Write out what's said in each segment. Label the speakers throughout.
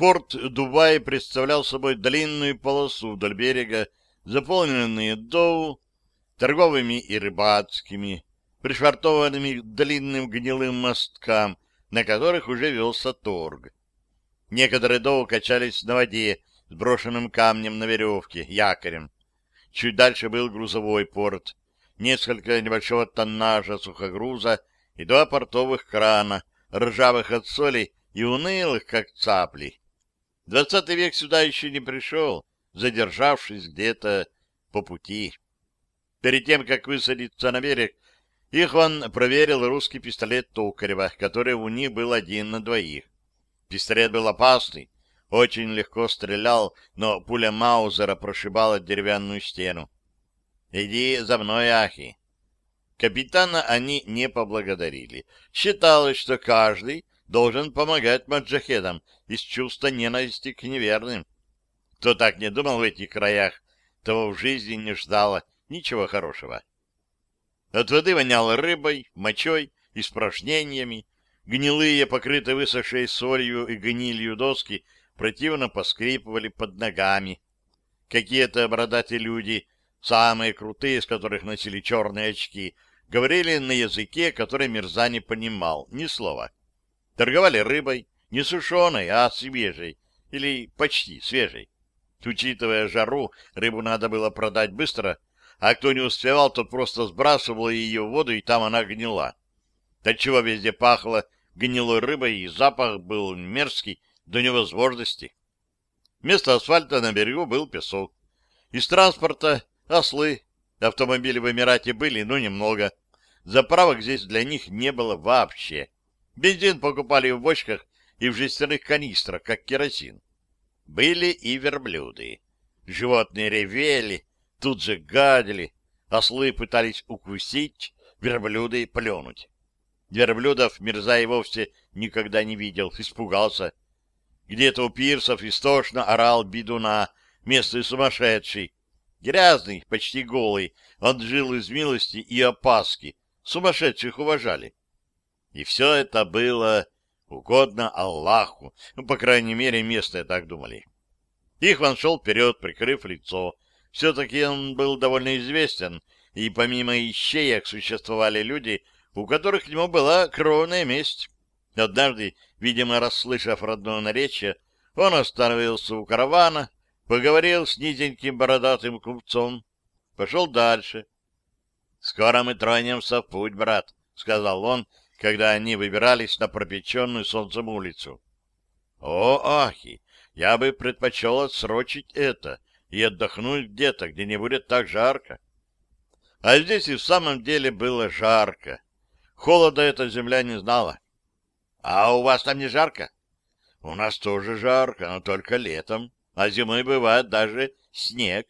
Speaker 1: Порт Дубай представлял собой длинную полосу вдоль берега, заполненную доу, торговыми и рыбацкими, пришвартованными к длинным гнилым мосткам, на которых уже велся торг. Некоторые доу качались на воде с брошенным камнем на веревке, якорем. Чуть дальше был грузовой порт, несколько небольшого тоннажа сухогруза и два портовых крана, ржавых от соли и унылых, как цапли. 20 век сюда еще не пришел, задержавшись где-то по пути. Перед тем, как высадиться на берег, Ихван проверил русский пистолет Токарева, который у них был 1 на 2. Пистолет был опасный, очень легко стрелял, но пуля Маузера прошибала деревянную стену. «Иди за мной, Ахи». Капитана они не поблагодарили. Считалось, что каждый должен помогать маджахедам из чувства ненависти к неверным. Кто так не думал в этих краях, того в жизни не ждало ничего хорошего. От воды воняло рыбой, мочой, испражнениями. Гнилые, покрытые высохшей солью и гнилью доски, противно поскрипывали под ногами. Какие-то бородатые люди, самые крутые, из которых носили черные очки, говорили на языке, который Мирза не понимал ни слова. Торговали рыбой, не сушеной, а свежей, или почти свежей. Учитывая жару, рыбу надо было продать быстро, а кто не успевал, тот просто сбрасывал ее в воду, и там она гнила. Отчего везде пахло гнилой рыбой, и запах был мерзкий до невозможности. Вместо асфальта на берегу был песок. Из транспорта — ослы. Автомобили в Эмирате были, но немного. Заправок здесь для них не было вообще. Бензин покупали в бочках и в жестяных канистрах, как керосин. Были и верблюды. Животные ревели, тут же гадили. Ослы пытались укусить, верблюды плюнуть. Верблюдов Мирза и вовсе никогда не видел, испугался. Где-то у пирсов истошно орал бидуна, местный сумасшедший. Грязный, почти голый, он жил из милости и опаски. Сумасшедших уважали. И все это было угодно Аллаху. Ну, по крайней мере, местные так думали. Ихван шел вперед, прикрыв лицо. Все-таки он был довольно известен, и помимо ищеек существовали люди, у которых к нему была кровная месть. Однажды, видимо, расслышав родное наречие, он остановился у каравана, поговорил с низеньким бородатым купцом, пошел дальше. — Скоро мы тронемся в путь, брат, — сказал он, когда они выбирались на пропеченную солнцем улицу. — О, Ахи, я бы предпочел отсрочить это и отдохнуть где-то, где не будет так жарко. А здесь и в самом деле было жарко. Холода эта земля не знала. — А у вас там не жарко? — У нас тоже жарко, но только летом, а зимой бывает даже снег.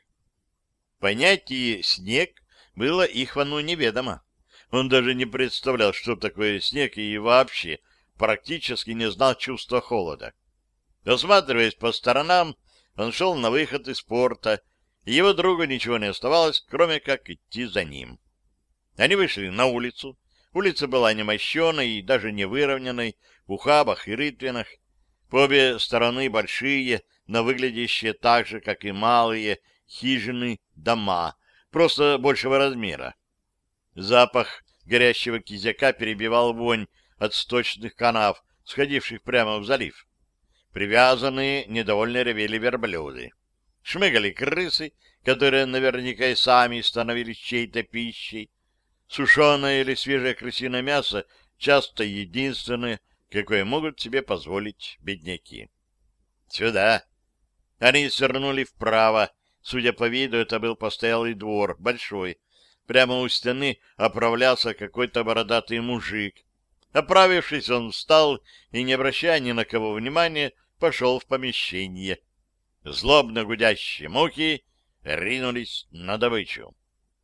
Speaker 1: Понятие «снег» было Ихвану неведомо. Он даже не представлял, что такое снег, и вообще практически не знал чувства холода. Осматриваясь по сторонам, он шел на выход из порта, и его другу ничего не оставалось, кроме как идти за ним. Они вышли на улицу. Улица была немощеной и даже не выровненной, в ухабах и рытвинах. По обе стороны большие, но выглядящие так же, как и малые, хижины, дома, просто большего размера. Запах горящего кизяка перебивал вонь от сточных канав, сходивших прямо в залив. Привязанные недовольно ревели верблюды. Шмыгали крысы, которые наверняка и сами становились чьей-то пищей. Сушеное или свежее крысиное мясо часто единственное, какое могут себе позволить бедняки. Сюда. Они свернули вправо. Судя по виду, это был постоялый двор, большой. Прямо у стены оправлялся какой-то бородатый мужик. Оправившись, он встал и, не обращая ни на кого внимания, пошел в помещение. Злобно гудящие мухи ринулись на добычу.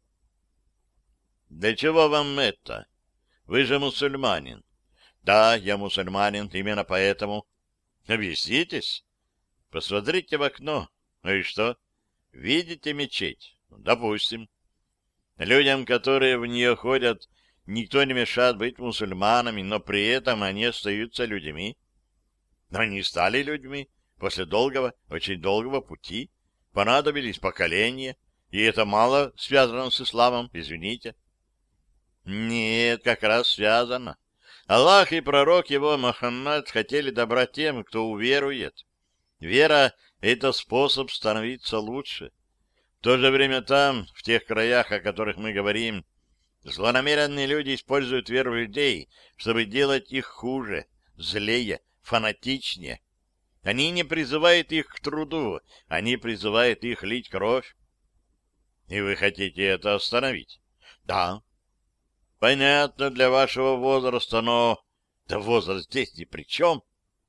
Speaker 1: «Для чего вам это? Вы же мусульманин». «Да, я мусульманин, именно поэтому». «Объяснитесь?» «Посмотрите в окно. Ну и что? Видите мечеть? Допустим. Людям, которые в нее ходят, никто не мешает быть мусульманами, но при этом они остаются людьми». «Они стали людьми. После долгого, очень долгого пути понадобились поколения, и это мало связано с исламом, извините. Нет, как раз связано. Аллах и пророк его Мухаммад хотели добра тем, кто уверует. Вера — это способ становиться лучше. В то же время там, в тех краях, о которых мы говорим, злонамеренные люди используют веру людей, чтобы делать их хуже, злее, фанатичнее. Они не призывают их к труду, они призывают их лить кровь. И вы хотите это остановить? Да. Понятно для вашего возраста, но... Да возраст здесь ни при чем.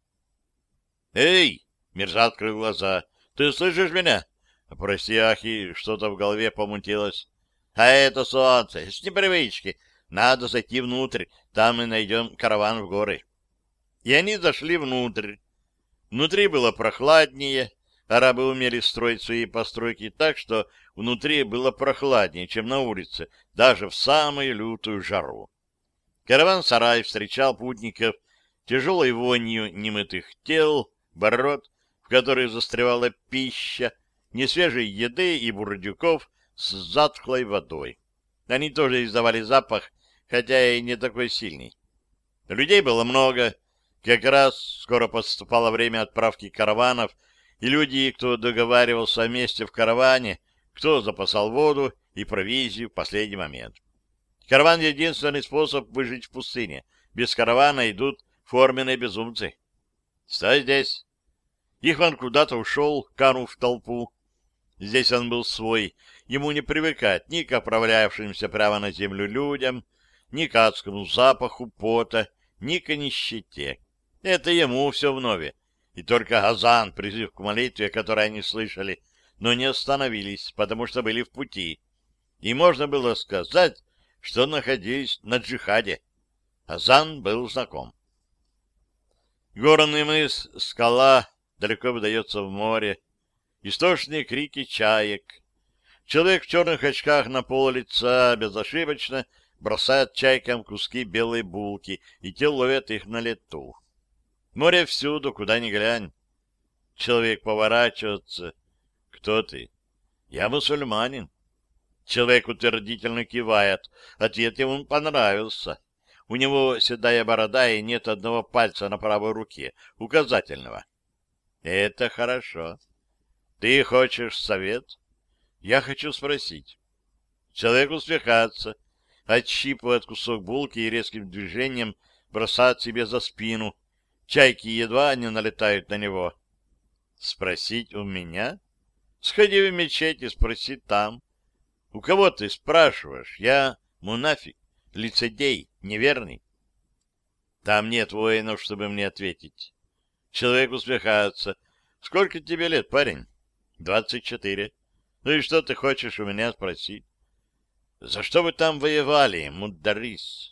Speaker 1: Эй! Мирза открыл глаза. Ты слышишь меня? Прости, Ахи, что-то в голове помутилось. А это солнце, с непривычки. Надо зайти внутрь, там мы найдем караван в горы. И они зашли внутрь. Внутри было прохладнее. Арабы умели строить свои постройки так, что внутри было прохладнее, чем на улице, даже в самую лютую жару. Караван-сарай встречал путников тяжелой вонью немытых тел, бород, в которых застревала пища, несвежей еды и бурдюков с затхлой водой. Они тоже издавали запах, хотя и не такой сильный. Людей было много. Как раз скоро подступало время отправки караванов, и люди, кто договаривался о месте в караване, кто запасал воду и провизию в последний момент. Караван — единственный способ выжить в пустыне. Без каравана идут форменные безумцы. Стой здесь. Ихван куда-то ушел, канув в толпу. Здесь он был свой. Ему не привыкать ни к отправлявшимся прямо на землю людям, ни к адскому запаху пота, ни к нищете. Это ему все вновь. И только азан, призыв к молитве, который они слышали, но не остановились, потому что были в пути. И можно было сказать, что находились на джихаде. Азан был знаком. Горный мыс, скала, далеко выдается в море. Истошные крики чаек. Человек в черных очках на пол лица безошибочно бросает чайкам куски белой булки, и те ловят их на лету. Море всюду, куда ни глянь. Человек поворачивается. Кто ты? Я мусульманин. Человек утвердительно кивает. Ответ ему понравился. У него седая борода и нет одного пальца на правой руке, указательного. Это хорошо. Ты хочешь совет? Я хочу спросить. Человек усмехается, отщипывает кусок булки и резким движением бросает себе за спину. Чайки едва не налетают на него. Спросить у меня? Сходи в мечеть и спроси там. У кого ты спрашиваешь? Я мунафик, лицедей, неверный. Там нет воинов, чтобы мне ответить. Человек усмехается. Сколько тебе лет, парень? 24. Ну и что ты хочешь у меня спросить? За что вы там воевали, мударрис?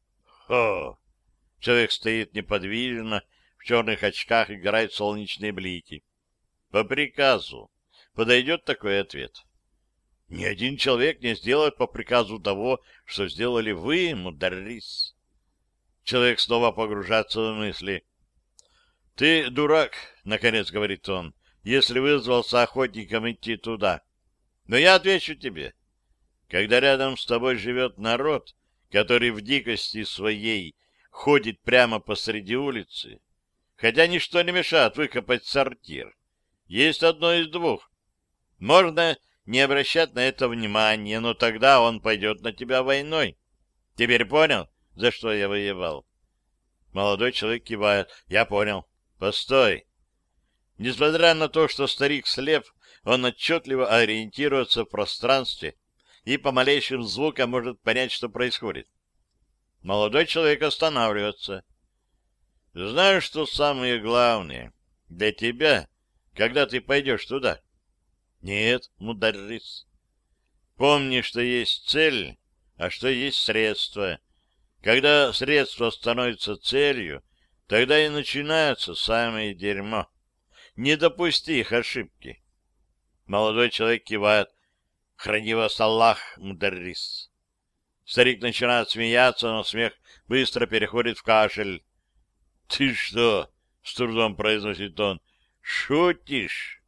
Speaker 1: Хо! Человек стоит неподвижно, в черных очках играют солнечные блики. По приказу. Подойдет такой ответ? Ни один человек не сделает по приказу того, что сделали вы, мударрис. Человек снова погружается в мысли. Ты дурак, наконец говорит он, если вызвался охотником идти туда. Но я отвечу тебе. Когда рядом с тобой живет народ, который в дикости своей ходит прямо посреди улицы, хотя ничто не мешает выкопать сортир, есть одно из двух. Можно не обращать на это внимания, но тогда он пойдет на тебя войной. Теперь понял, за что я воевал? Молодой человек кивает. Я понял. Постой. Несмотря на то, что старик слеп, он отчетливо ориентируется в пространстве и по малейшим звукам может понять, что происходит. Молодой человек останавливается. Знаешь, что самое главное для тебя, когда ты пойдешь туда? Нет, мударрис. Помни, что есть цель, а что есть средство. Когда средство становится целью, тогда и начинается самое дерьмо. Не допусти их ошибки. Молодой человек кивает. Храни вас Аллах, мударрис. Старик начинает смеяться, но смех быстро переходит в кашель. — Ты что? — с трудом произносит он. Шутишь?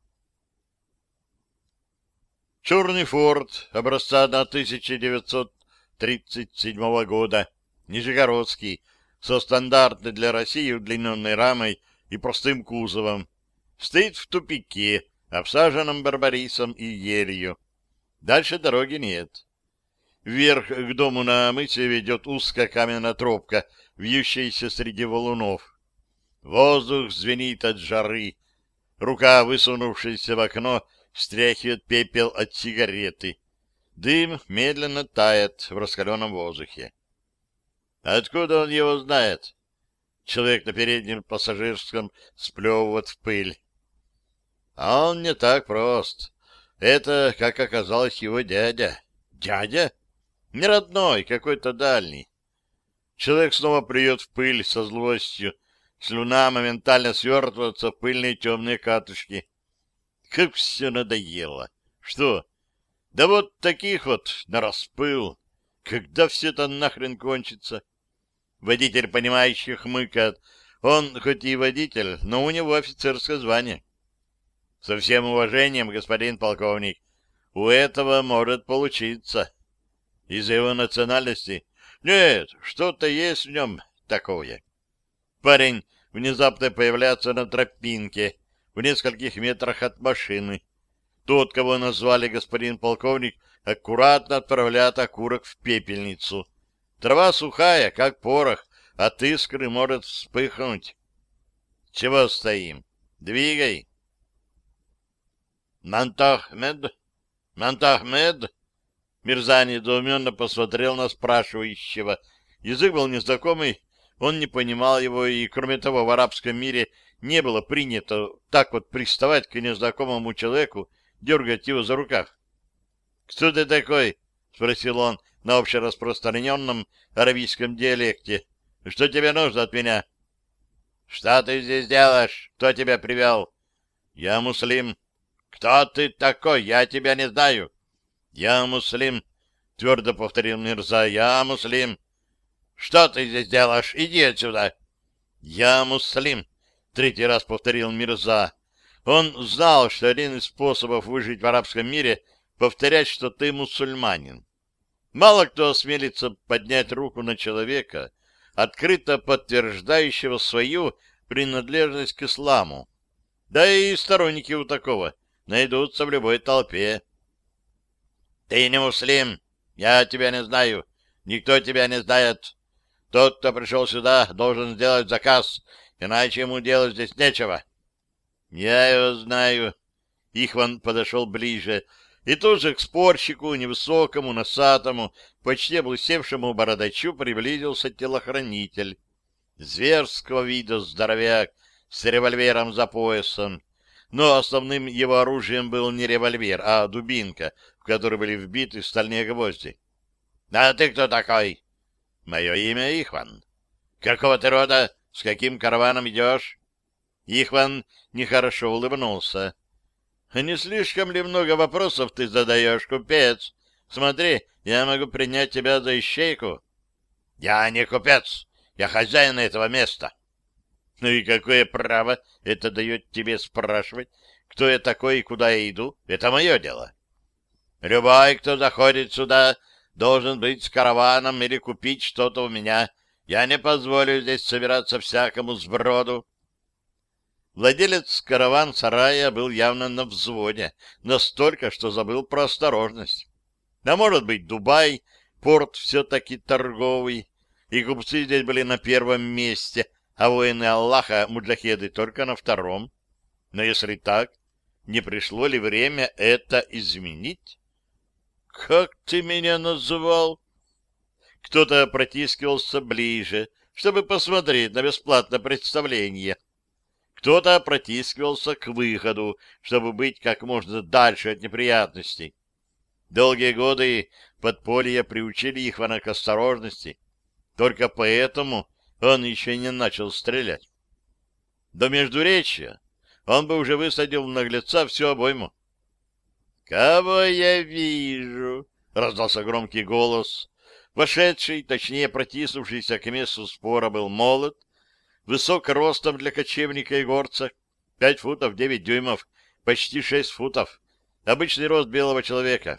Speaker 1: Черный форт образца 1937 года, нижегородский, со стандартной для России удлиненной рамой и простым кузовом, стоит в тупике, обсаженном барбарисом и елью. Дальше дороги нет. Вверх к дому на мысе ведет узкая каменная тропка, вьющаяся среди валунов. Воздух звенит от жары. Рука, высунувшаяся в окно, стряхивает пепел от сигареты. Дым медленно тает в раскаленном воздухе. Откуда он его знает? Человек на переднем пассажирском сплевывает в пыль. А он не так прост. Это, как оказалось, его дядя. Дядя? Не родной, какой-то дальний. Человек снова плюет в пыль со злостью. Слюна моментально свертывается в пыльные темные катышки. Как все надоело. Что? Да вот таких вот нараспыл. Когда все это нахрен кончится? Водитель, понимающий, хмыкает. Он хоть и водитель, но у него офицерское звание. Со всем уважением, господин полковник, у этого может получиться. Из-за его национальности? Нет, что-то есть в нем такое. Парень внезапно появляется на тропинке в нескольких метрах от машины. Тот, кого назвали господин полковник, аккуратно отправляет окурок в пепельницу. Трава сухая, как порох, от искры может вспыхнуть. Чего стоим? Двигай. Мантахмед? Мантахмед? Мирза недоуменно посмотрел на спрашивающего. Язык был незнакомый, он не понимал его, и, кроме того, в арабском мире не было принято так вот приставать к незнакомому человеку, дергать его за рукав. — Кто ты такой? — спросил он на общераспространенном аравийском диалекте. — Что тебе нужно от меня? — Что ты здесь делаешь? Кто тебя привел? — Я муслим. — Кто ты такой? Я тебя не знаю. — Я муслим, — твердо повторил Мирза. — Я муслим. — Что ты здесь делаешь? Иди отсюда. — Я муслим, — третий раз повторил Мирза. Он знал, что один из способов выжить в арабском мире — повторять, что ты мусульманин. Мало кто осмелится поднять руку на человека, открыто подтверждающего свою принадлежность к исламу. Да и сторонники у такого найдутся в любой толпе. — Ты не муслим, я тебя не знаю, никто тебя не знает. Тот, кто пришел сюда, должен сделать заказ, иначе ему делать здесь нечего. — Я его знаю. Ихван подошел ближе, и тут же к спорщику, невысокому, носатому, почти облысевшему бородачу приблизился телохранитель. Зверского вида здоровяк с револьвером за поясом. Но основным его оружием был не револьвер, а дубинка, в которой были вбиты стальные гвозди. — А ты кто такой? — Мое имя Ихван. — Какого ты рода? С каким караваном идешь? Ихван нехорошо улыбнулся. — Не слишком ли много вопросов ты задаешь, купец? Смотри, я могу принять тебя за ищейку. — Я не купец, я хозяин этого места. — Ну и какое право это дает тебе спрашивать, кто я такой и куда я иду? Это мое дело. Любой, кто заходит сюда, должен быть с караваном или купить что-то у меня. Я не позволю здесь собираться всякому сброду. Владелец караван-сарая был явно на взводе, настолько, что забыл про осторожность. А может быть, Дубай, порт все-таки торговый, и купцы здесь были на первом месте, а воины Аллаха, муджахеды, только на втором. Но если так, не пришло ли время это изменить? «Как ты меня называл?» Кто-то протискивался ближе, чтобы посмотреть на бесплатное представление. Кто-то протискивался к выходу, чтобы быть как можно дальше от неприятностей. Долгие годы подполья приучили Ихвана к осторожности. Только поэтому он еще не начал стрелять. До междуречья он бы уже высадил в наглеца всю обойму. «Кого я вижу?» — раздался громкий голос. Вошедший, точнее протиснувшийся к месту спора, был молод, высок ростом для кочевника и горца, 5 футов 9 дюймов, почти 6 футов. Обычный рост белого человека.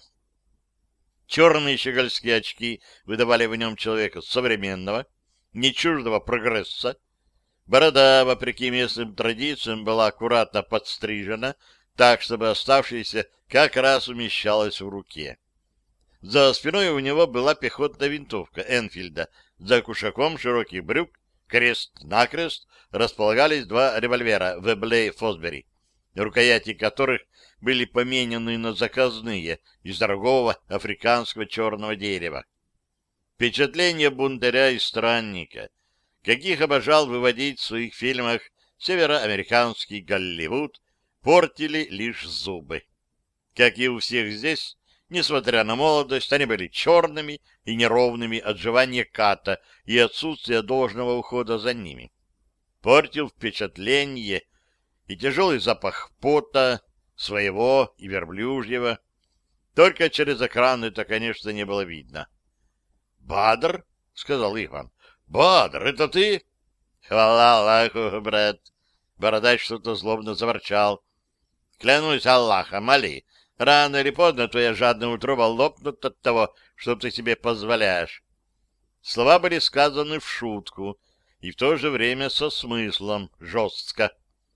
Speaker 1: Черные щегольские очки выдавали в нем человека современного, не чуждого прогресса. Борода, вопреки местным традициям, была аккуратно подстрижена, так, чтобы оставшаяся как раз умещалась в руке. За спиной у него была пехотная винтовка Энфилда. За кушаком широких брюк, крест-накрест, располагались 2 револьвера Веблей Фосбери, рукояти которых были поменены на заказные из дорогого африканского черного дерева. Впечатление бунтаря и странника, каких обожал выводить в своих фильмах североамериканский Голливуд, портили лишь зубы. Как и у всех здесь, несмотря на молодость, они были черными и неровными от жевания ката и отсутствия должного ухода за ними. Портил впечатление и тяжелый запах пота, своего и верблюжьего. Только через экран это, конечно, не было видно. — Бадр? — сказал Иван. — Бадр, это ты? — Хвала Аллаху, брат! Бородач что-то злобно заворчал. — Клянусь Аллахом, Али, рано или поздно твоя жадная утроба лопнут от того, что ты себе позволяешь. Слова были сказаны в шутку и в то же время со смыслом, жестко.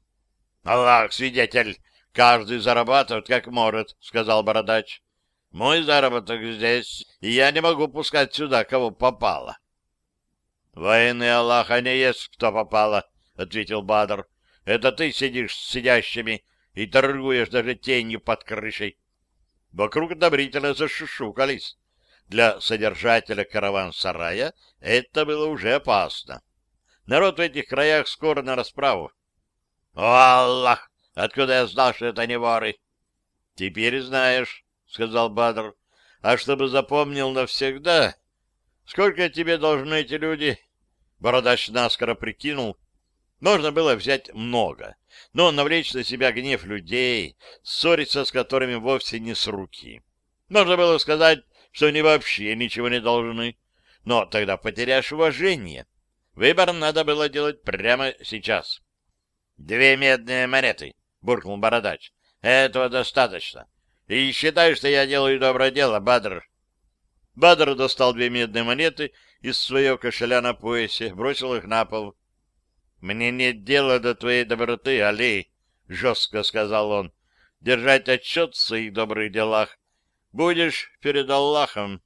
Speaker 1: — Аллах, свидетель! Каждый зарабатывает как может, — сказал Бородач. — Мой заработок здесь, и я не могу пускать сюда, кого попало. — Воины Аллаха не есть кто попало, — ответил Бадр. — Это ты сидишь с сидящими и торгуешь даже тенью под крышей. Вокруг одобрительно зашушукались. Для содержателя караван-сарая это было уже опасно. Народ в этих краях скоро на расправу. — О, Аллах! Откуда я знал, что это не воры? — Теперь знаешь, — сказал Бадр. — А чтобы запомнил навсегда, сколько тебе должны эти люди? Бородач наскоро прикинул. Можно было взять много, но навлечь на себя гнев людей, ссориться с которыми вовсе не с руки. Можно было сказать, что они вообще ничего не должны, но тогда потеряешь уважение. Выбор надо было делать прямо сейчас. — 2 медные монеты, — буркнул Бородач. — Этого достаточно. И считай, что я делаю доброе дело, Бадр. Бадр достал 2 медные монеты из своего кошеля на поясе, бросил их на пол. — Мне нет дела до твоей доброты, Али, — жестко сказал он. — Держать отчет в своих добрых делах будешь перед Аллахом.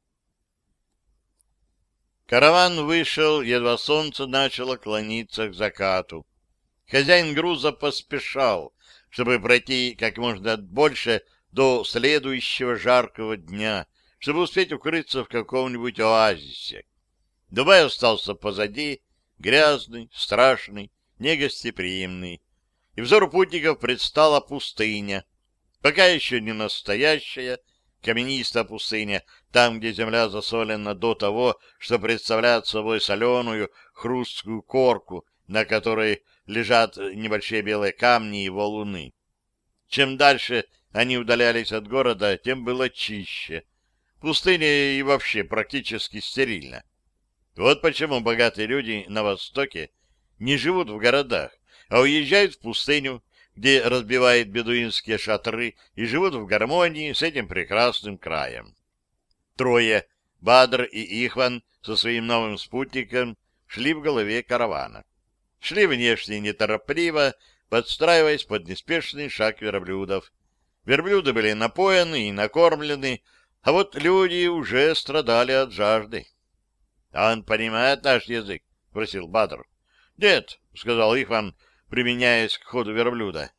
Speaker 1: Караван вышел, едва солнце начало клониться к закату. Хозяин груза поспешал, чтобы пройти как можно больше до следующего жаркого дня, чтобы успеть укрыться в каком-нибудь оазисе. Дубай остался позади, грязный, страшный, негостеприимный. И взору путников предстала пустыня, пока еще не настоящая, каменистая пустыня, там, где земля засолена до того, что представляет собой соленую, хрусткую корку, на которой лежат небольшие белые камни и валуны. Чем дальше они удалялись от города, тем было чище. Пустыня и вообще практически стерильна. Вот почему богатые люди на Востоке не живут в городах, а уезжают в пустыню, где разбивают бедуинские шатры и живут в гармонии с этим прекрасным краем. Трое, Бадр и Ихван со своим новым спутником, шли в голове каравана. Шли внешне неторопливо, подстраиваясь под неспешный шаг верблюдов. Верблюды были напоены и накормлены, а вот люди уже страдали от жажды. — Он понимает наш язык? — спросил Бадр. — Нет, — сказал Ихван, применяясь к ходу верблюда.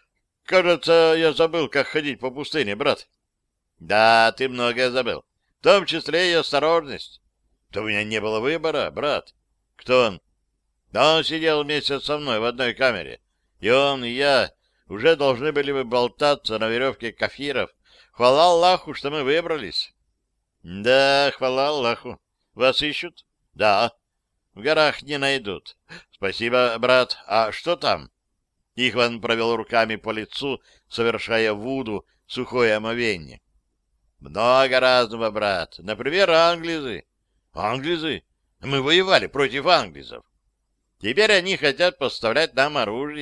Speaker 1: — Кажется, я забыл, как ходить по пустыне, брат. — Да, ты многое забыл, в том числе и осторожность. — Да у меня не было выбора, брат. — Кто он? — Да он сидел вместе со мной в одной камере. И он, и я уже должны были бы болтаться на веревке кафиров. Хвала Аллаху, что мы выбрались. — Да, хвала Аллаху. Вас ищут? — Да. — В горах не найдут. — Спасибо, брат. А что там? Ихван провел руками по лицу, совершая вуду, сухое омовение. — Много разного, брат. Например, англизы. — Англизы? Мы воевали против англизов. Теперь они хотят поставлять нам оружие,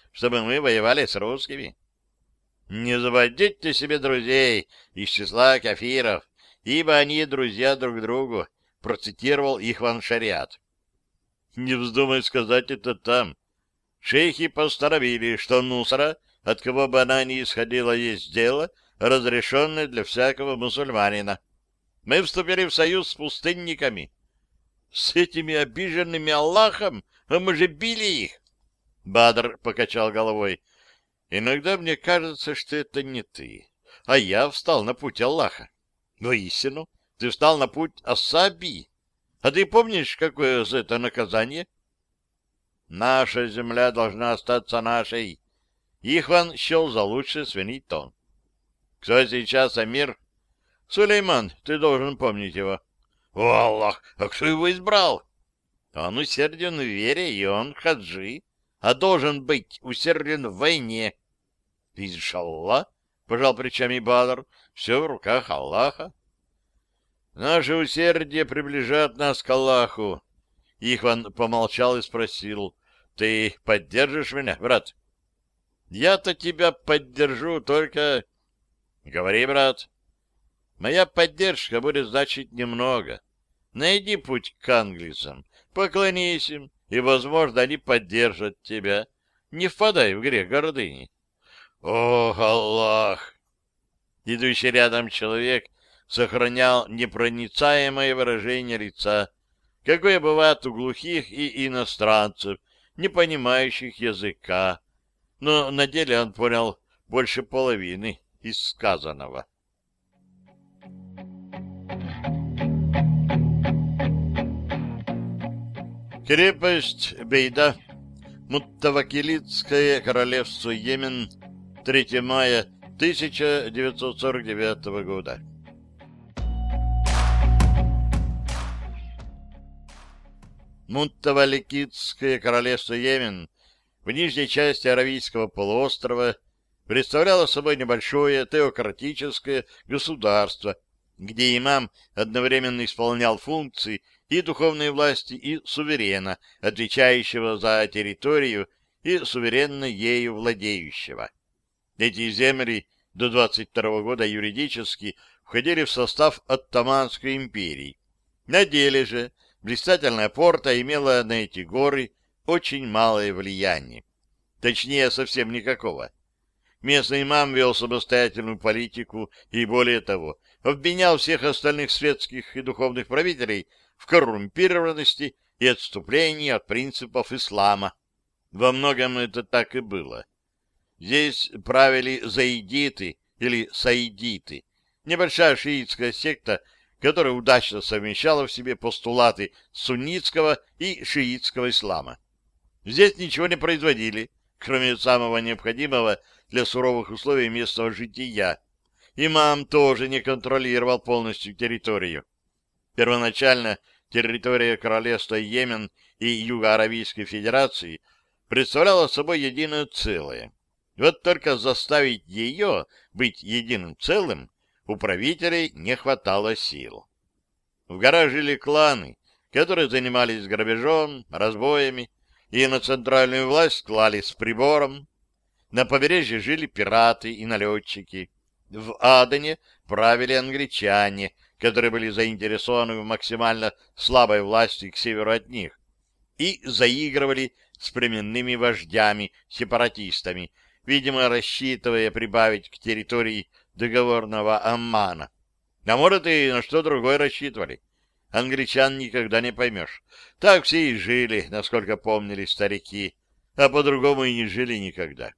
Speaker 1: чтобы мы воевали с русскими. Не заводите себе друзей из числа кафиров, ибо они друзья друг другу, процитировал Ихван Шариат. Не вздумай сказать это там. Шейхи постановили, что нусра, от кого бы она ни исходила, есть дело, разрешенное для всякого мусульманина. Мы вступили в союз с пустынниками. С этими обиженными Аллахом? А мы же били их. Бадр покачал головой. Иногда мне кажется, что это не ты, а я встал на путь Аллаха. Воистину, ты встал на путь Ассаби. А ты помнишь, какое за это наказание? Наша земля должна остаться нашей. Ихван счел за лучшее сменить тон. Кто сейчас амир? Сулейман, ты должен помнить его. О, Аллах, а кто его избрал? Он усерден в вере, и он хаджи, а должен быть усерден в войне. Иншаллах, пожал плечами Бадр, все в руках Аллаха. Наше усердие приближает нас к Аллаху. Ихван помолчал и спросил, ты поддержишь меня, брат? Я-то тебя поддержу, только... Говори, брат. Моя поддержка будет значить немного. Найди путь к английцам, поклонись им, и, возможно, они поддержат тебя. Не впадай в грех гордыни. Ох, Аллах! Идущий рядом человек сохранял непроницаемое выражение лица, какое бывает у глухих и иностранцев, не понимающих языка, но на деле он понял больше половины из сказанного. Крепость Бейда, Муттавакилитское королевство Йемен, 3 мая 1949 года. Муттаваликитское королевство Йемен в нижней части Аравийского полуострова представляло собой небольшое теократическое государство, где имам одновременно исполнял функции и духовной власти, и суверена, отвечающего за территорию и суверенно ею владеющего. Эти земли до 22 года юридически входили в состав Оттоманской империи. На деле же блистательная порта имела на эти горы очень малое влияние. Точнее, совсем никакого. Местный имам вел самостоятельную политику и, более того, обвинял всех остальных светских и духовных правителей в коррумпированности и отступлении от принципов ислама. Во многом это так и было. Здесь правили заидиты или саидиты, небольшая шиитская секта, которая удачно совмещала в себе постулаты суннитского и шиитского ислама. Здесь ничего не производили, кроме самого необходимого для суровых условий местного жития. Имам тоже не контролировал полностью территорию. Первоначально территория королевства Йемен и Юго-Аравийской Федерации представляла собой единое целое. Вот только заставить ее быть единым целым у правителей не хватало сил. В горах жили кланы, которые занимались грабежом, разбоями, и на центральную власть клали с прибором. На побережье жили пираты и налетчики. В Адене правили англичане, которые были заинтересованы в максимально слабой власти к северу от них, и заигрывали с племенными вождями, сепаратистами, видимо, рассчитывая прибавить к территории договорного Аммана. А может, и на что другое рассчитывали. Англичан никогда не поймешь. Так все и жили, насколько помнили старики, а по-другому и не жили никогда.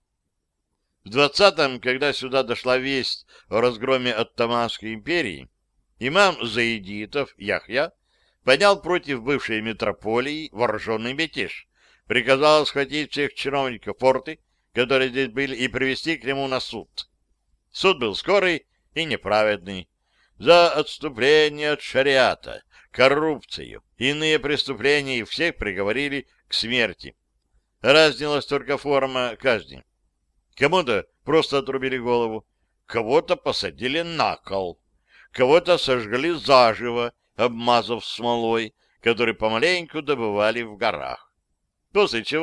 Speaker 1: В 20-м, когда сюда дошла весть о разгроме Оттоманской империи, имам заидитов Яхья поднял против бывшей метрополии вооруженный мятеж, приказал схватить всех чиновников порты, которые здесь были, и привести к нему на суд. Суд был скорый и неправедный. За отступление от шариата, коррупцию, иные преступления, и всех приговорили к смерти. Разнилась только форма казни. Кому-то просто отрубили голову, кого-то посадили на кол, кого-то сожгли заживо, обмазав смолой, который помаленьку добывали в горах. После чего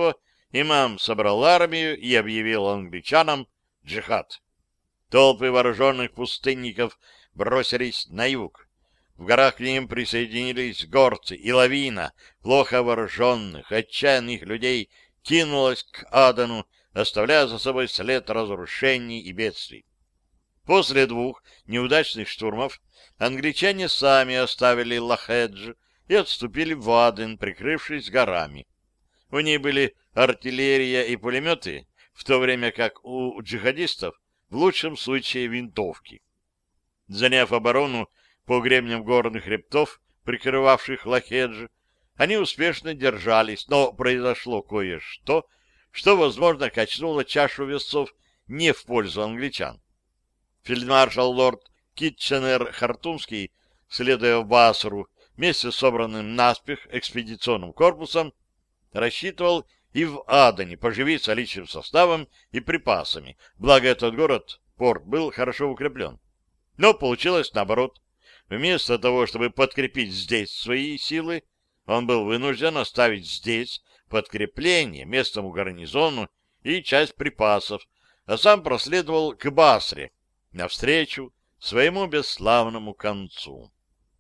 Speaker 1: имам собрал армию и объявил англичанам джихад. Толпы вооруженных пустынников бросились на юг. В горах к ним присоединились горцы, и лавина плохо вооруженных, отчаянных людей кинулась к Адену, оставляя за собой след разрушений и бедствий. После 2 неудачных штурмов англичане сами оставили Лахедж и отступили в Аден, прикрывшись горами. У них были артиллерия и пулеметы, в то время как у джихадистов в лучшем случае винтовки. Заняв оборону по гребням горных хребтов, прикрывавших Лахедж, они успешно держались, но произошло кое-что, что, возможно, качнуло чашу весов не в пользу англичан. Фельдмаршал лорд Китченер-Хартумский, следуя в Басру вместе с собранным наспех экспедиционным корпусом, рассчитывал и в Адене поживиться личным составом и припасами, благо этот город, порт, был хорошо укреплен. Но получилось наоборот. Вместо того, чтобы подкрепить здесь свои силы, он был вынужден оставить здесь подкрепление местному гарнизону и часть припасов, а сам проследовал к Басре, навстречу своему бесславному концу.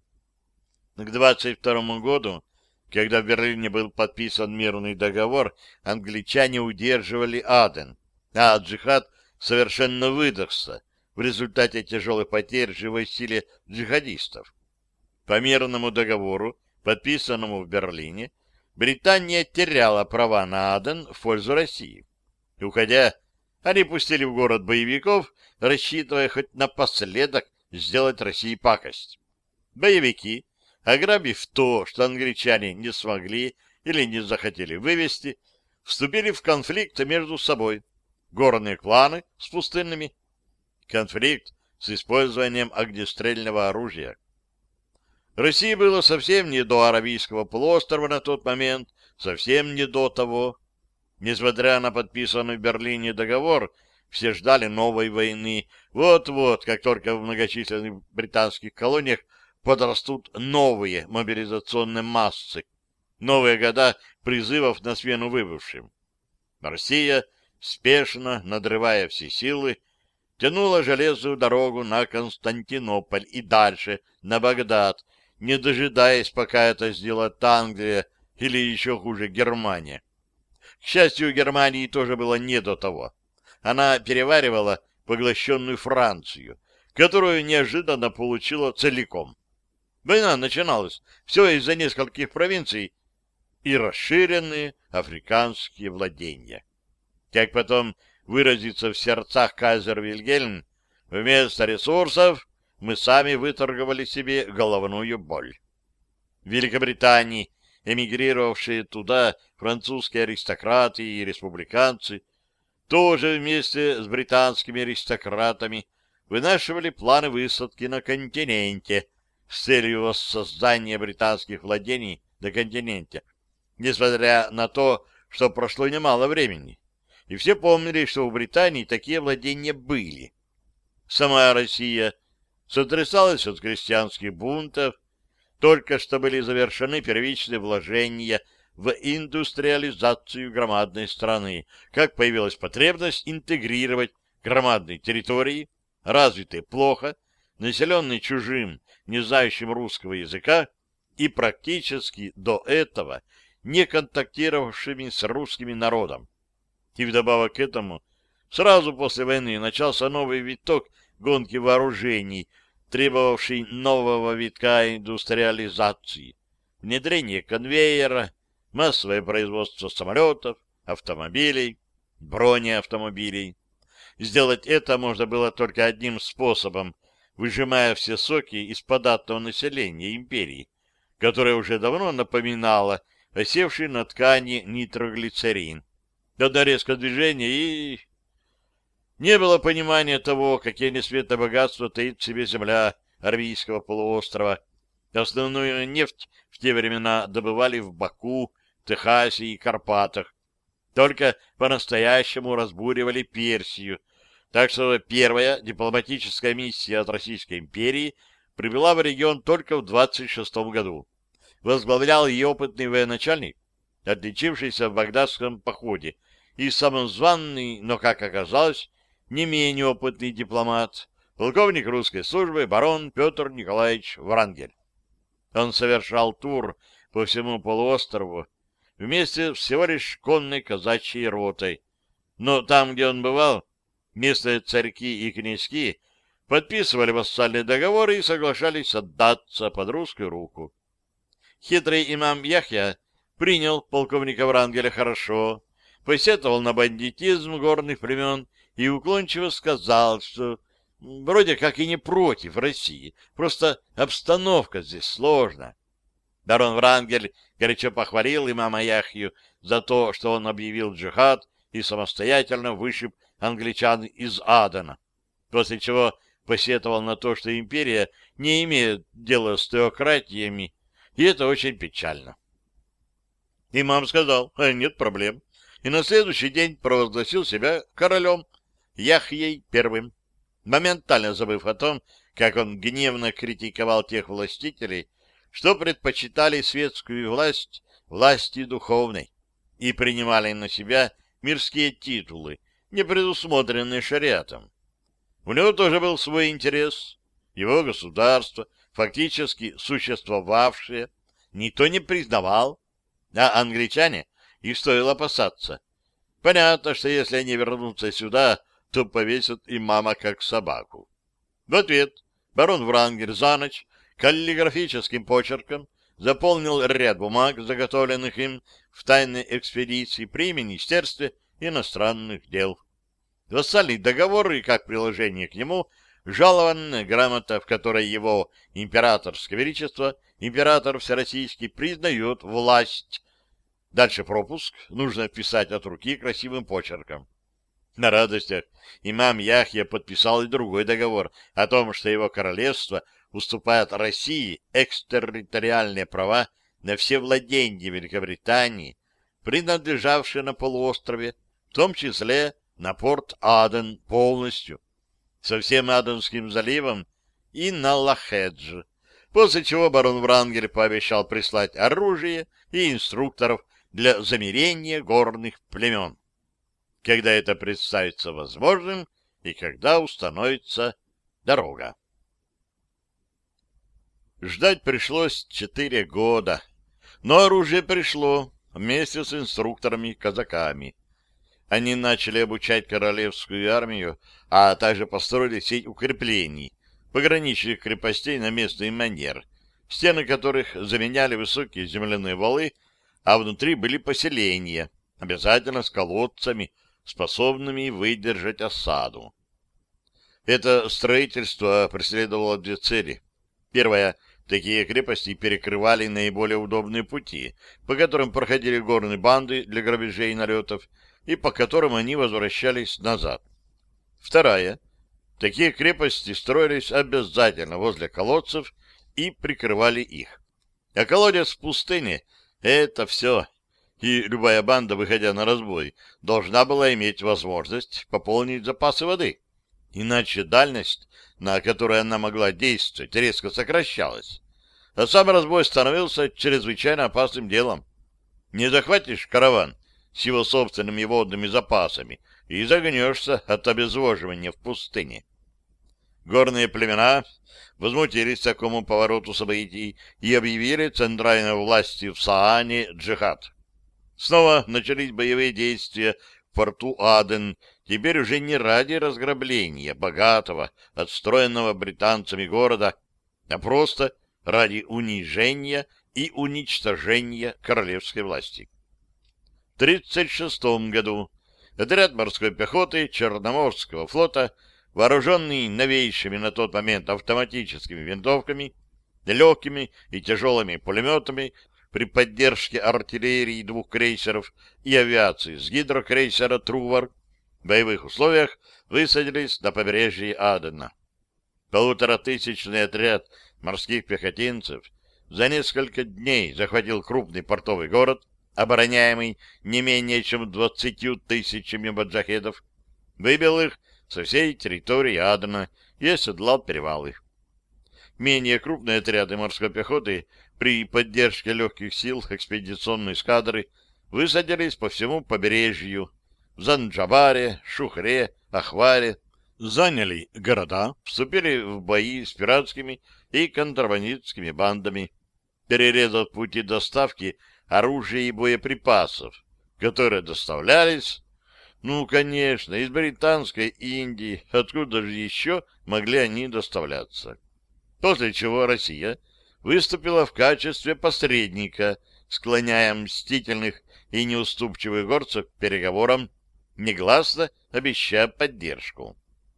Speaker 1: К 22 году, когда в Берлине был подписан мирный договор, англичане удерживали Аден, а джихад совершенно выдохся в результате тяжелых потерь в живой силе джихадистов. По мирному договору, подписанному в Берлине, Британия теряла права на Аден в пользу России. Уходя, они пустили в город боевиков, рассчитывая хоть напоследок сделать России пакость. Боевики, ограбив то, что англичане не смогли или не захотели вывести, вступили в конфликт между собой. Горные кланы с пустынными. Конфликт с использованием огнестрельного оружия. России было совсем не до Аравийского полуострова на тот момент, совсем не до того. Несмотря на подписанный в Берлине договор, все ждали новой войны. Вот-вот, как только в многочисленных британских колониях подрастут новые мобилизационные массы, новые года призывов на смену выбывшим. Россия, спешно надрывая все силы, тянула железную дорогу на Константинополь и дальше, на Багдад, не дожидаясь, пока это сделает Англия или еще хуже Германия. К счастью, Германии тоже было не до того. Она переваривала поглощенную Францию, которую неожиданно получила целиком. Война начиналась все из-за нескольких провинций и расширенные африканские владения. Как потом выразиться в сердцах кайзер Вильгельм, вместо ресурсов мы сами выторговали себе головную боль. В Великобритании эмигрировавшие туда французские аристократы и республиканцы тоже вместе с британскими аристократами вынашивали планы высадки на континенте с целью воссоздания британских владений на континенте, несмотря на то, что прошло немало времени. И все помнили, что у Британии такие владения были. Сама Россия сотрясалась от крестьянских бунтов, только что были завершены первичные вложения в индустриализацию громадной страны, как появилась потребность интегрировать громадные территории, развитые плохо, населенные чужим, не знающим русского языка и практически до этого не контактировавшими с русским народом. И вдобавок к этому, сразу после войны начался новый виток гонки вооружений, требовавший нового витка индустриализации, внедрение конвейера, массовое производство самолетов, автомобилей, бронеавтомобилей. Сделать это можно было только одним способом, выжимая все соки из податного населения империи, которое уже давно напоминало осевший на ткани нитроглицерин. Одно резкое движение и... Не было понимания того, какие несметные богатства таит в себе земля Аравийского полуострова. Основную нефть в те времена добывали в Баку, Техасе и Карпатах. Только по-настоящему разбуривали Персию. Так что первая дипломатическая миссия от Российской империи прибыла в регион только в 26 году. Возглавлял ее опытный военачальник, отличившийся в багдадском походе, и самозванный, но, как оказалось, не менее опытный дипломат, полковник русской службы барон Петр Николаевич Врангель. Он совершал тур по всему полуострову вместе всего лишь конной казачьей ротой, но там, где он бывал, местные царьки и князьки подписывали вассальные договоры и соглашались отдаться под русскую руку. Хитрый имам Яхья принял полковника Врангеля хорошо, посетовал на бандитизм горных племен и уклончиво сказал, что вроде как и не против России, просто обстановка здесь сложна. Барон Врангель горячо похвалил имама Яхью за то, что он объявил джихад и самостоятельно вышиб англичан из Адена, после чего посетовал на то, что империя не имеет дела с теократиями, и это очень печально. Имам сказал, нет проблем, и на следующий день провозгласил себя королем Яхьей I, моментально забыв о том, как он гневно критиковал тех властителей, что предпочитали светскую власть власти духовной и принимали на себя мирские титулы, не предусмотренные шариатом. У него тоже был свой интерес. Его государство, фактически существовавшее, никто не признавал, а англичане их стоило опасаться. Понятно, что если они вернутся сюда, то повесят имама как собаку. В ответ барон Врангель за ночь каллиграфическим почерком заполнил ряд бумаг, заготовленных им в тайной экспедиции при Министерстве иностранных дел. Вассальный договор и, как приложение к нему, жалованная грамота, в которой его императорское величество, император всероссийский, признает власть. Дальше пропуск, нужно писать от руки красивым почерком. На радостях имам Яхья подписал и другой договор о том, что его королевство уступает России экстерриториальные права на все владения Великобритании, принадлежавшие на полуострове, в том числе на порт Аден полностью, со всем Аденским заливом и на Лахедж, после чего барон Врангель пообещал прислать оружие и инструкторов для замерения горных племен, когда это представится возможным и когда установится дорога. Ждать пришлось 4 года, но оружие пришло вместе с инструкторами-казаками. Они начали обучать королевскую армию, а также построили сеть укреплений, пограничных крепостей на местный манер, стены которых заменяли высокие земляные валы, а внутри были поселения, обязательно с колодцами, способными выдержать осаду. Это строительство преследовало 2 цели. Первая — такие крепости перекрывали наиболее удобные пути, по которым проходили горные банды для грабежей и налетов, и по которым они возвращались назад. Вторая — такие крепости строились обязательно возле колодцев и прикрывали их. А колодец в пустыне — это все. И любая банда, выходя на разбой, должна была иметь возможность пополнить запасы воды. Иначе дальность, на которой она могла действовать, резко сокращалась. А сам разбой становился чрезвычайно опасным делом. Не захватишь караван с его собственными водными запасами и загнешься от обезвоживания в пустыне. Горные племена возмутились такому повороту событий и объявили центральной власти в Саане джихад. Снова начались боевые действия в порту Аден, теперь уже не ради разграбления богатого, отстроенного британцами города, а просто ради унижения и уничтожения королевской власти. В 1936 году отряд морской пехоты Черноморского флота, вооруженный новейшими на тот момент автоматическими винтовками, легкими и тяжелыми пулеметами, при поддержке артиллерии 2 крейсеров и авиации с гидрокрейсера «Трувор», в боевых условиях высадились на побережье Адена. 1500-тысячный отряд морских пехотинцев за несколько дней захватил крупный портовый город, обороняемый не менее чем 20 тысячами маджахедов, выбил их со всей территории Адена и оседлал перевалы. Менее крупные отряды морской пехоты при поддержке легких сил экспедиционной эскадры высадились по всему побережью, в Занджабаре, Шухре, Ахваре, заняли города, вступили в бои с пиратскими и контрабандистскими бандами, перерезав пути доставки оружия и боеприпасов, которые доставлялись, ну, конечно, из Британской Индии, откуда же еще могли они доставляться. После чего Россия выступила в качестве посредника, склоняя мстительных и неуступчивых горцев к переговорам, негласно обещая поддержку.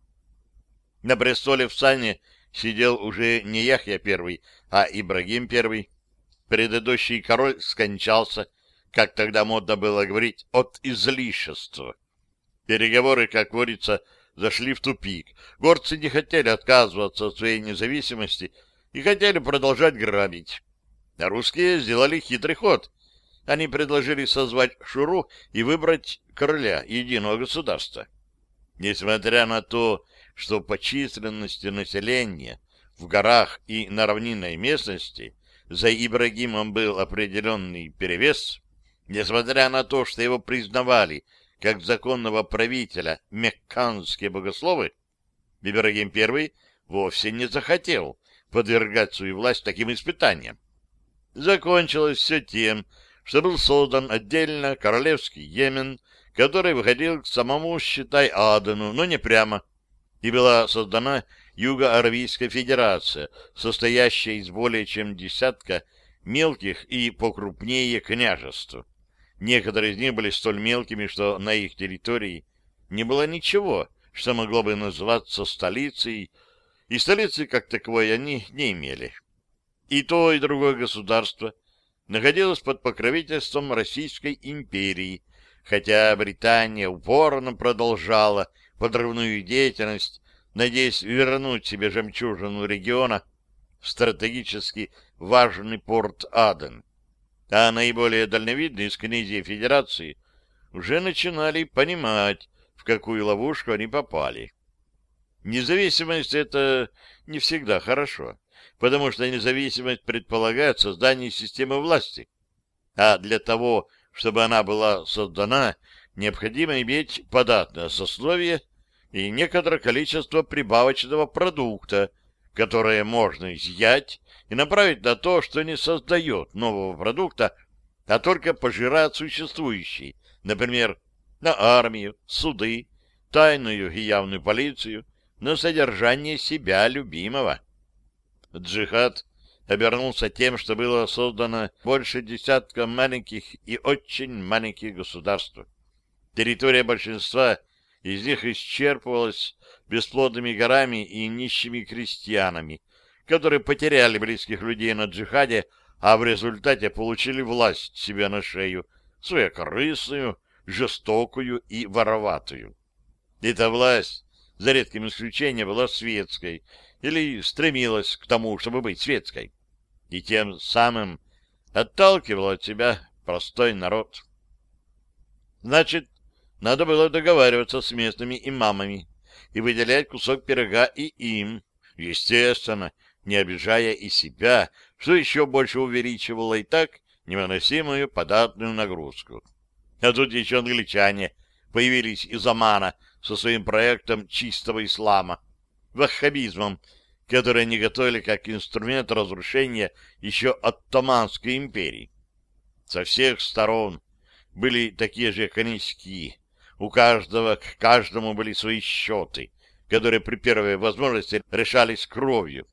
Speaker 1: На престоле в Сане сидел уже не Яхья I, а Ибрагим I. Предыдущий король скончался, как тогда модно было говорить, от излишества. Переговоры, как говорится, зашли в тупик. Горцы не хотели отказываться от своей независимости и хотели продолжать грабить. А русские сделали хитрый ход. Они предложили созвать Шуру и выбрать короля единого государства. Несмотря на то, что по численности населения в горах и на равнинной местности за Ибрагимом был определенный перевес, несмотря на то, что его признавали как законного правителя мекканские богословы, Ибрагим I вовсе не захотел подвергать свою власть таким испытаниям. Закончилось все тем, что был создан отдельно королевский Йемен, который выходил к самому, считай, Адену, но не прямо, и была создана Юго-Аравийская федерация, состоящая из более чем десятка мелких и покрупнее княжеств. Некоторые из них были столь мелкими, что на их территории не было ничего, что могло бы называться столицей, и столицы как таковой они не имели. И то, и другое государство находилось под покровительством Российской империи, хотя Британия упорно продолжала подрывную деятельность, надеясь вернуть себе жемчужину региона, стратегически важный порт Аден. А наиболее дальновидные из князей Федерации уже начинали понимать, в какую ловушку они попали. Независимость — это не всегда хорошо, потому что независимость предполагает создание системы власти. А для того, чтобы она была создана, необходимо иметь податное сословие и некоторое количество прибавочного продукта, которое можно изъять и направить на то, что не создает нового продукта, а только пожирает существующий, например, на армию, суды, тайную и явную полицию, на содержание себя любимого. Джихад обернулся тем, что было создано больше десятка маленьких и очень маленьких государств. Территория большинства из них исчерпывалась бесплодными горами и нищими крестьянами, которые потеряли близких людей на джихаде, а в результате получили власть себе на шею, своекорыстную, жестокую и вороватую. Эта власть, за редким исключением, была светской или стремилась к тому, чтобы быть светской, и тем самым отталкивала от себя простой народ. Значит, надо было договариваться с местными имамами и выделять кусок пирога и им, естественно, не обижая и себя, что еще больше увеличивало и так невыносимую податную нагрузку. А тут еще англичане появились из Омана со своим проектом чистого ислама, ваххабизмом, который они готовили как инструмент разрушения еще Оттоманской империи. Со всех сторон были такие же коньяки. У каждого к каждому были свои счеты, которые при первой возможности решались кровью.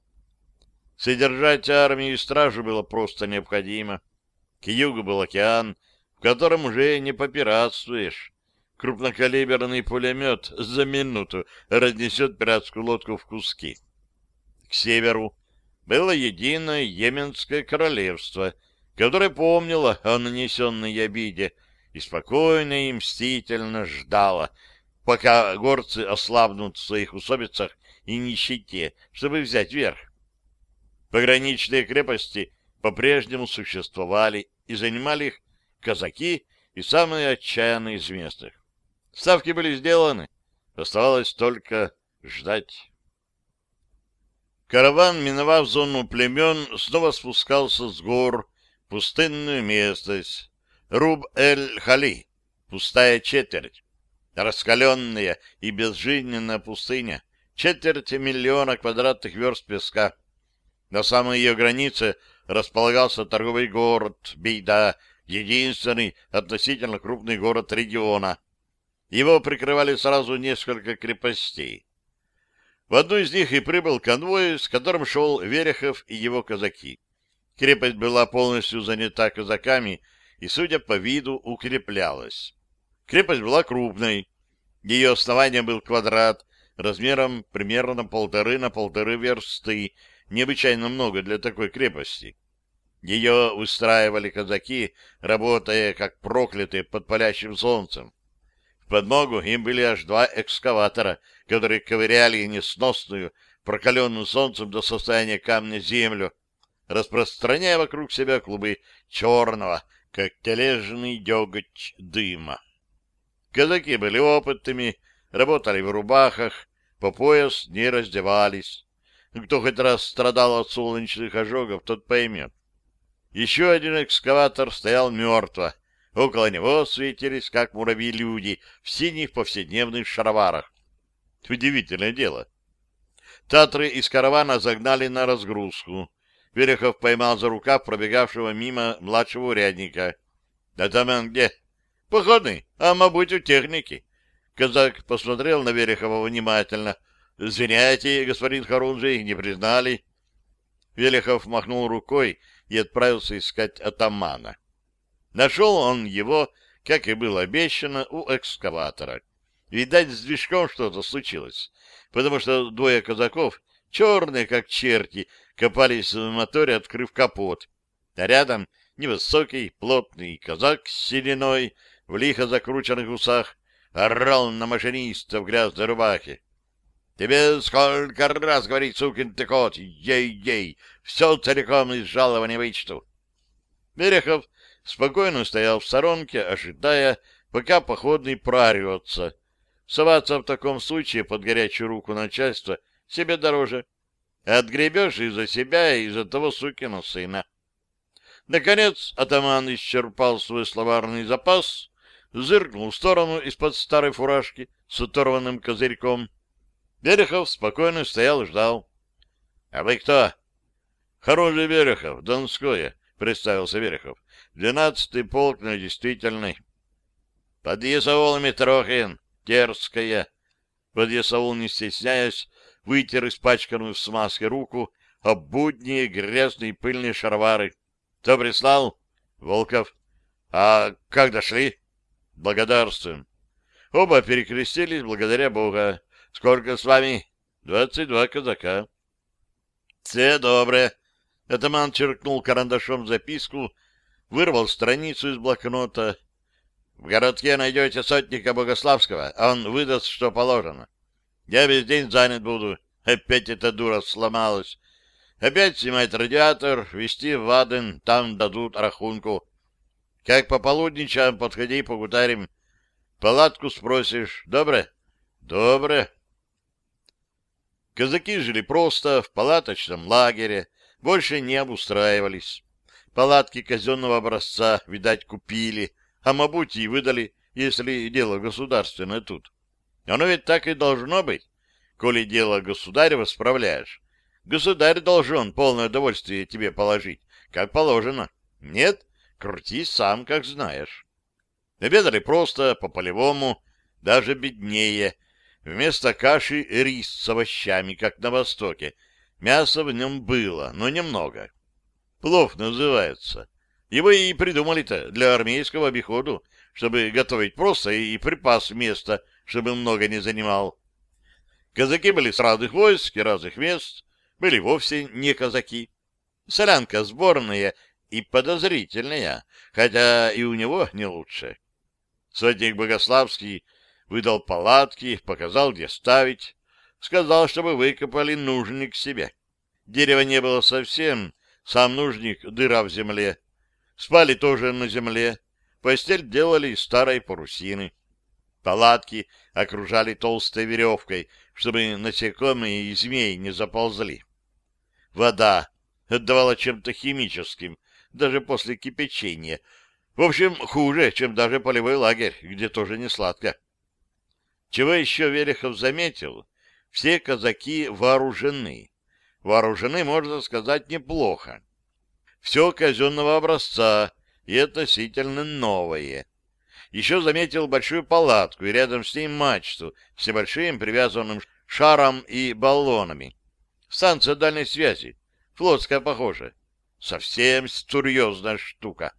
Speaker 1: Содержать армию и стражу было просто необходимо. К югу был океан, в котором уже не попиратствуешь. Крупнокалиберный пулемет за минуту разнесет пиратскую лодку в куски. К северу было единое Йеменское королевство, которое помнило о нанесенной обиде и спокойно и мстительно ждало, пока горцы ослабнут в своих усобицах и нищете, чтобы взять верх. Пограничные крепости по-прежнему существовали, и занимали их казаки и самые отчаянные из местных. Ставки были сделаны, оставалось только ждать. Караван, миновав зону племен, снова спускался с гор в пустынную местность, Руб-эль-Хали, пустая четверть, раскаленная и безжизненная пустыня, 250 000 квадратных верст песка. На самой ее границе располагался торговый город Бейда, единственный относительно крупный город региона. Его прикрывали сразу несколько крепостей. В одну из них и прибыл конвой, с которым шел Верехов и его казаки. Крепость была полностью занята казаками и, судя по виду, укреплялась. Крепость была крупной. Ее основание был квадрат, размером примерно 1,5 на 1,5 версты, необычайно много для такой крепости. Ее устраивали казаки, работая как проклятые под палящим солнцем. В подмогу им были аж 2 экскаватора, которые ковыряли несносную, прокаленную солнцем до состояния камня землю, распространяя вокруг себя клубы черного, как тележный деготь дыма. Казаки были опытными, работали в рубахах, по пояс не раздевались. Кто хоть раз страдал от солнечных ожогов, тот поймет. Еще один экскаватор стоял мертво. Около него светились, как муравьи, люди в синих повседневных шароварах. Удивительное дело. Татры из каравана загнали на разгрузку. Верехов поймал за рукав пробегавшего мимо младшего урядника. — Атаман где? — Походный, а, мабуть, у техники. Казак посмотрел на Верехова внимательно. — Извиняйте, господин Харунжий, не признали. Верехов махнул рукой и отправился искать атамана. Нашел он его, как и было обещано, у экскаватора. Видать, с движком что-то случилось, потому что 2 казаков, черные как черти, копались в моторе, открыв капот. А рядом невысокий, плотный казак с сединой, в лихо закрученных усах, орал на машиниста в грязной рубахе. — Тебе сколько раз говорить, сукин ты кот, ей-ей, все целиком из жалования вычту. Верехов спокойно стоял в сторонке, ожидая, пока походный прорвется. Соваться в таком случае под горячую руку начальства себе дороже. Отгребешь и за себя, и за того сукина сына. Наконец атаман исчерпал свой словарный запас, зыркнул в сторону из-под старой фуражки с оторванным козырьком. Верехов спокойно стоял и ждал. — А вы кто? — Харунжий Верехов, Донское, — представился Верехов. 12-й полк на действительный. — Подъясаул Митрохин, Терская. Подъясаул, не стесняясь, вытер испачканную в смазке руку об будние грязные пыльные шаровары. — Кто прислал? — Волков. — А как дошли? — Благодарствуем. Оба перекрестились благодаря Бога. — Сколько с вами? — 22 казака. — Все доброе. Атаман черкнул карандашом записку, вырвал страницу из блокнота. — В городке найдете сотника Богославского, а он выдаст, что положено. Я весь день занят буду. Опять эта дура сломалась. Опять снимать радиатор, везти в Аден, там дадут рахунку. Как пополудничаем, подходи, погутарим. Палатку спросишь. Добре? Добре. Казаки жили просто, в палаточном лагере, больше не обустраивались. Палатки казенного образца, видать, купили, а мабуть и выдали, если дело государственное тут. Оно ведь так и должно быть. Коли дело государева справляешь, государь должен полное удовольствие тебе положить, как положено. Нет, крутись сам, как знаешь. Обедали просто, по-полевому, даже беднее. Вместо каши рис с овощами, как на Востоке. Мяса в нем было, но немного. Плов называется. Его и придумали-то для армейского обиходу, чтобы готовить просто и припас вместо, чтобы много не занимал. Казаки были с разных войск и разных мест, были вовсе не казаки. Солянка сборная и подозрительная, хотя и у него не лучше. Сотник Богославский выдал палатки, показал, где ставить, сказал, чтобы выкопали нужник себе. Дерева не было совсем, сам нужник — дыра в земле. Спали тоже на земле, постель делали из старой парусины. Палатки окружали толстой веревкой, чтобы насекомые и змеи не заползли. Вода отдавала чем-то химическим, даже после кипячения. В общем, хуже, чем даже полевой лагерь, где тоже не сладко. Чего еще Верехов заметил? Все казаки вооружены. Вооружены, можно сказать, неплохо. Все казенного образца и относительно новое. Еще заметил большую палатку и рядом с ней мачту с небольшим привязанным шаром и баллонами. Станция дальней связи. Флотская, похоже. Совсем серьезная штука.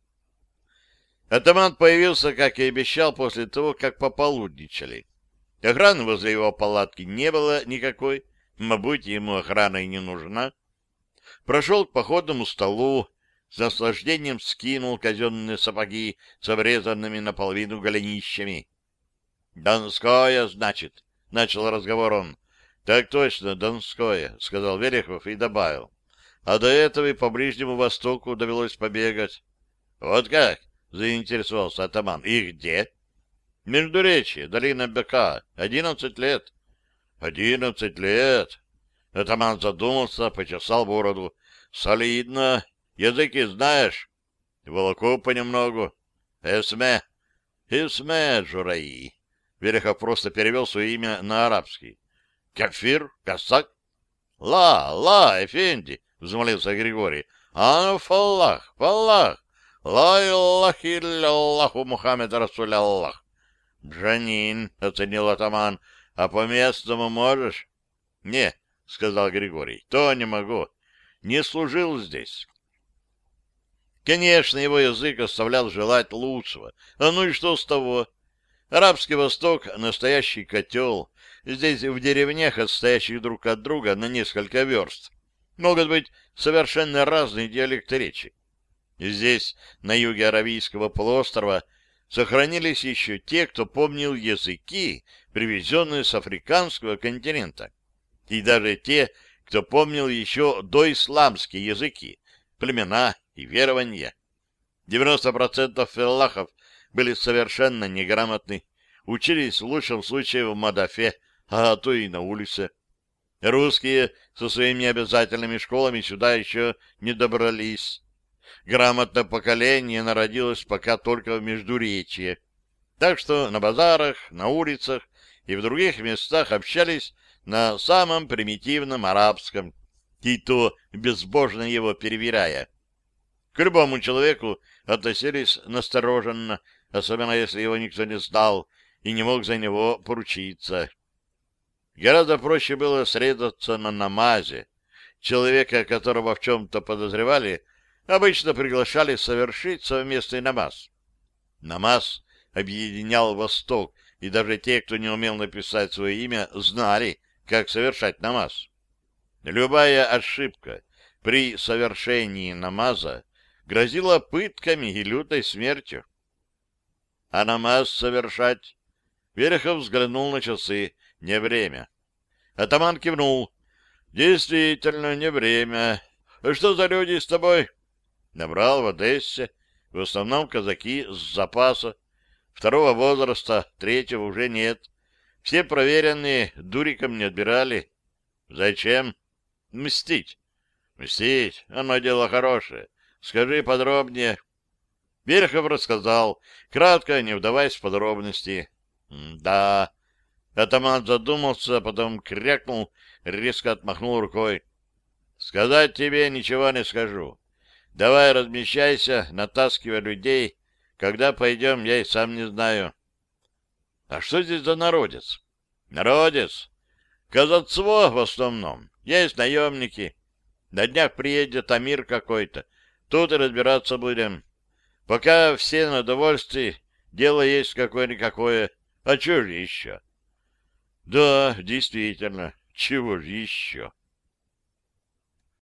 Speaker 1: Атаман появился, как и обещал, после того, как пополудничали. Охраны возле его палатки не было никакой, мабуть, ему охрана и не нужна. Прошел к походному столу, с наслаждением скинул казенные сапоги с обрезанными наполовину голенищами. — Донское, значит, — начал разговор он. — Так точно, Донское, — сказал Верехов и добавил. — А до этого и по Ближнему Востоку довелось побегать. — Вот как? — заинтересовался атаман. — И где? — Междуречье, долина Быка, 11 лет. — 11 лет? Атаман задумался, почесал бороду. — Солидно. Языки знаешь? — Волоку понемногу. — Эсме. — Эсме, Джураи. Верехов просто перевел свое имя на арабский. — Кафир? Касак? — Ла, эфенди, — взмолился Григорий. — А, фаллах, фаллах. Ла Иллах Илляллаху Мухаммед Расуль Аллах. — Джанин, — оценил атаман, — а по-местному можешь? — Не, — сказал Григорий, — то не могу. Не служил здесь. Конечно, его язык оставлял желать лучшего. А ну и что с того? Арабский Восток — настоящий котел. Здесь в деревнях, отстоящих друг от друга на несколько верст, могут быть совершенно разные диалекты речи. Здесь, на юге Аравийского полуострова, сохранились еще те, кто помнил языки, привезенные с африканского континента, и даже те, кто помнил еще доисламские языки, племена и верования. 90% феллахов были совершенно неграмотны, учились в лучшем случае в Мадафе, а то и на улице. Русские со своими обязательными школами сюда еще не добрались. Грамотное поколение народилось пока только в Междуречье. Так что на базарах, на улицах и в других местах общались на самом примитивном арабском, и то безбожно его перевирая. К любому человеку относились настороженно, особенно если его никто не знал и не мог за него поручиться. Гораздо проще было срезаться на намазе. Человека, которого в чем-то подозревали, обычно приглашали совершить совместный намаз. Намаз объединял Восток, и даже те, кто не умел написать свое имя, знали, как совершать намаз. Любая ошибка при совершении намаза грозила пытками и лютой смертью. А намаз совершать? Верехов взглянул на часы. Не время. Атаман кивнул. Действительно, не время. Что за люди с тобой? Набрал в Одессе. В основном казаки с запаса. Второго возраста, третьего уже нет. Все проверенные, дуриком не отбирали. Зачем? Мстить. Мстить? Оно дело хорошее. Скажи подробнее. Верхов рассказал, кратко, не вдаваясь в подробности. Да. Атаман задумался, потом крякнул, резко отмахнул рукой. Сказать тебе ничего не скажу. Давай размещайся, натаскивай людей. Когда пойдем, я и сам не знаю. А что здесь за народец? Народец? Казацтво в основном. Есть наемники. На днях приедет Амир какой-то. Тут и разбираться будем. Пока все на довольстве, дело есть какое-никакое. А что же еще? Да, действительно, чего же еще?